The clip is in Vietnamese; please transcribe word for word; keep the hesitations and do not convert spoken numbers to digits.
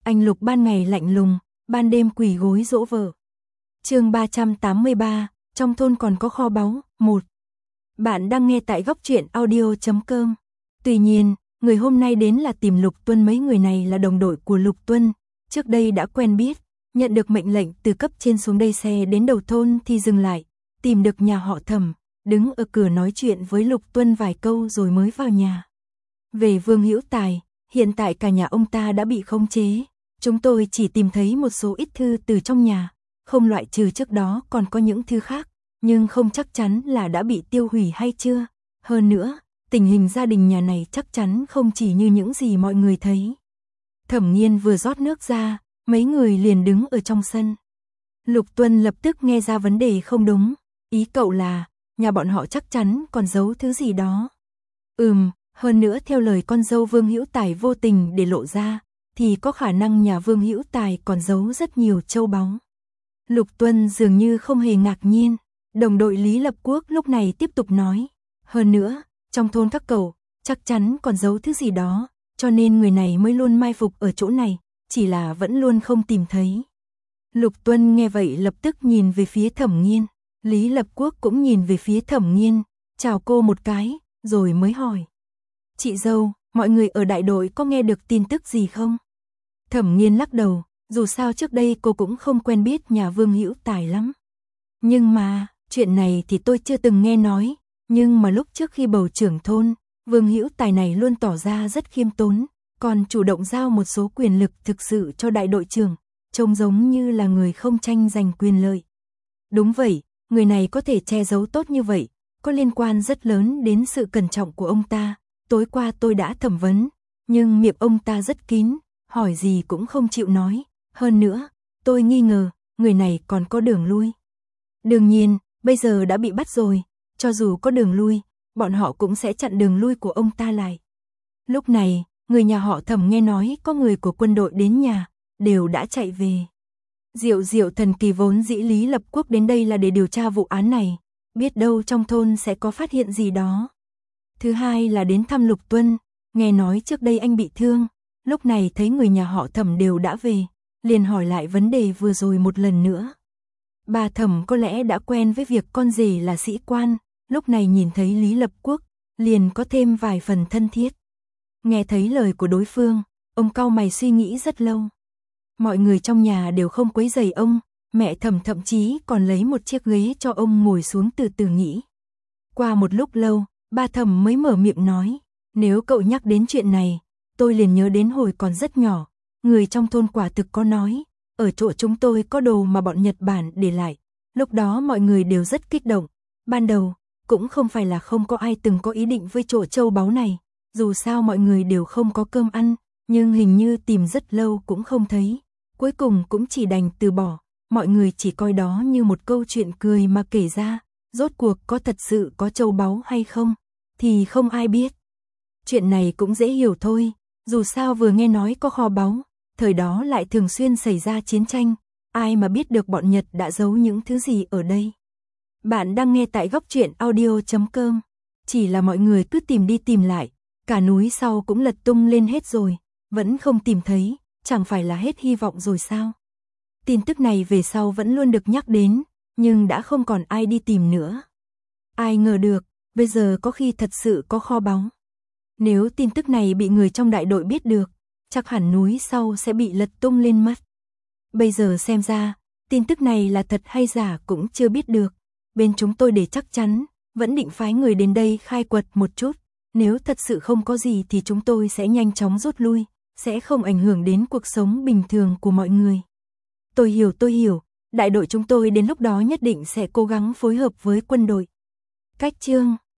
Anh Lục ban ngày lạnh lùng, ban đêm quỳ gối dỗ vợ. Chương ba trăm tám mươi ba, trong thôn còn có kho báu, một. Bạn đang nghe tại góc truyện audio chấm com. Tuy nhiên, người hôm nay đến là tìm Lục Tuân, mấy người này là đồng đội của Lục Tuân, trước đây đã quen biết, nhận được mệnh lệnh từ cấp trên xuống đây xe đến đầu thôn thì dừng lại, tìm được nhà họ Thẩm, đứng ở cửa nói chuyện với Lục Tuân vài câu rồi mới vào nhà. Về Vương Hữu Tài, hiện tại cả nhà ông ta đã bị khống chế, chúng tôi chỉ tìm thấy một số ít thư từ trong nhà, không loại trừ trước đó còn có những thư khác, nhưng không chắc chắn là đã bị tiêu hủy hay chưa. Hơn nữa, tình hình gia đình nhà này chắc chắn không chỉ như những gì mọi người thấy. Thẩm Nghiên vừa rót nước ra, mấy người liền đứng ở trong sân. Lục Tuân lập tức nghe ra vấn đề không đúng, ý cậu là, nhà bọn họ chắc chắn còn giấu thứ gì đó. Ừm, hơn nữa theo lời con dâu Vương Hữu Tài vô tình để lộ ra, thì có khả năng nhà Vương Hữu Tài còn giấu rất nhiều châu báu. Lục Tuân dường như không hề ngạc nhiên, đồng đội Lý Lập Quốc lúc này tiếp tục nói, hơn nữa, trong thôn các cậu, chắc chắn còn giấu thứ gì đó, cho nên người này mới luôn mai phục ở chỗ này, chỉ là vẫn luôn không tìm thấy. Lục Tuân nghe vậy lập tức nhìn về phía Thẩm Nghiên, Lý Lập Quốc cũng nhìn về phía Thẩm Nghiên, chào cô một cái, rồi mới hỏi. Chị dâu, mọi người ở đại đội có nghe được tin tức gì không? Thẩm Nghiên lắc đầu, dù sao trước đây cô cũng không quen biết nhà Vương Hữu Tài lắm. Nhưng mà, chuyện này thì tôi chưa từng nghe nói, nhưng mà lúc trước khi bầu trưởng thôn, Vương Hữu Tài này luôn tỏ ra rất khiêm tốn, còn chủ động giao một số quyền lực thực sự cho đại đội trưởng, trông giống như là người không tranh giành quyền lợi. Đúng vậy, người này có thể che giấu tốt như vậy, có liên quan rất lớn đến sự cẩn trọng của ông ta. Tối qua tôi đã thẩm vấn, nhưng miệng ông ta rất kín, hỏi gì cũng không chịu nói. Hơn nữa, tôi nghi ngờ, người này còn có đường lui. Đương nhiên, bây giờ đã bị bắt rồi, cho dù có đường lui, bọn họ cũng sẽ chặn đường lui của ông ta lại. Lúc này, người nhà họ Thẩm nghe nói có người của quân đội đến nhà, đều đã chạy về. Diệu diệu thần kỳ, vốn dĩ Lý Lập Quốc đến đây là để điều tra vụ án này, biết đâu trong thôn sẽ có phát hiện gì đó. Thứ hai là đến thăm Lục Tuân, nghe nói trước đây anh bị thương, lúc này thấy người nhà họ Thẩm đều đã về, liền hỏi lại vấn đề vừa rồi một lần nữa. Bà Thẩm có lẽ đã quen với việc con rể là sĩ quan, lúc này nhìn thấy Lý Lập Quốc, liền có thêm vài phần thân thiết. Nghe thấy lời của đối phương, ông cau mày suy nghĩ rất lâu. Mọi người trong nhà đều không quấy rầy ông, mẹ Thẩm thậm chí còn lấy một chiếc ghế cho ông ngồi xuống từ từ nghĩ. Qua một lúc lâu, bà Thẩm mới mở miệng nói, nếu cậu nhắc đến chuyện này, tôi liền nhớ đến hồi còn rất nhỏ, người trong thôn quả thực có nói, ở chỗ chúng tôi có đồ mà bọn Nhật Bản để lại, lúc đó mọi người đều rất kích động, ban đầu, cũng không phải là không có ai từng có ý định với chỗ châu báu này, dù sao mọi người đều không có cơm ăn, nhưng hình như tìm rất lâu cũng không thấy, cuối cùng cũng chỉ đành từ bỏ, mọi người chỉ coi đó như một câu chuyện cười mà kể ra, rốt cuộc có thật sự có châu báu hay không, thì không ai biết. Chuyện này cũng dễ hiểu thôi, dù sao vừa nghe nói có kho báu, thời đó lại thường xuyên xảy ra chiến tranh, ai mà biết được bọn Nhật đã giấu những thứ gì ở đây. Bạn đang nghe tại góc truyện audio chấm com, chỉ là mọi người cứ tìm đi tìm lại, cả núi sau cũng lật tung lên hết rồi, vẫn không tìm thấy, chẳng phải là hết hy vọng rồi sao? Tin tức này về sau vẫn luôn được nhắc đến, nhưng đã không còn ai đi tìm nữa. Ai ngờ được, bây giờ có khi thật sự có kho báu. Nếu tin tức này bị người trong đại đội biết được, chắc hẳn núi sau sẽ bị lật tung lên mất. Bây giờ xem ra, tin tức này là thật hay giả cũng chưa biết được. Bên chúng tôi để chắc chắn, vẫn định phái người đến đây khai quật một chút. Nếu thật sự không có gì thì chúng tôi sẽ nhanh chóng rút lui, sẽ không ảnh hưởng đến cuộc sống bình thường của mọi người. Tôi hiểu tôi hiểu, đại đội chúng tôi đến lúc đó nhất định sẽ cố gắng phối hợp với quân đội. Cách chương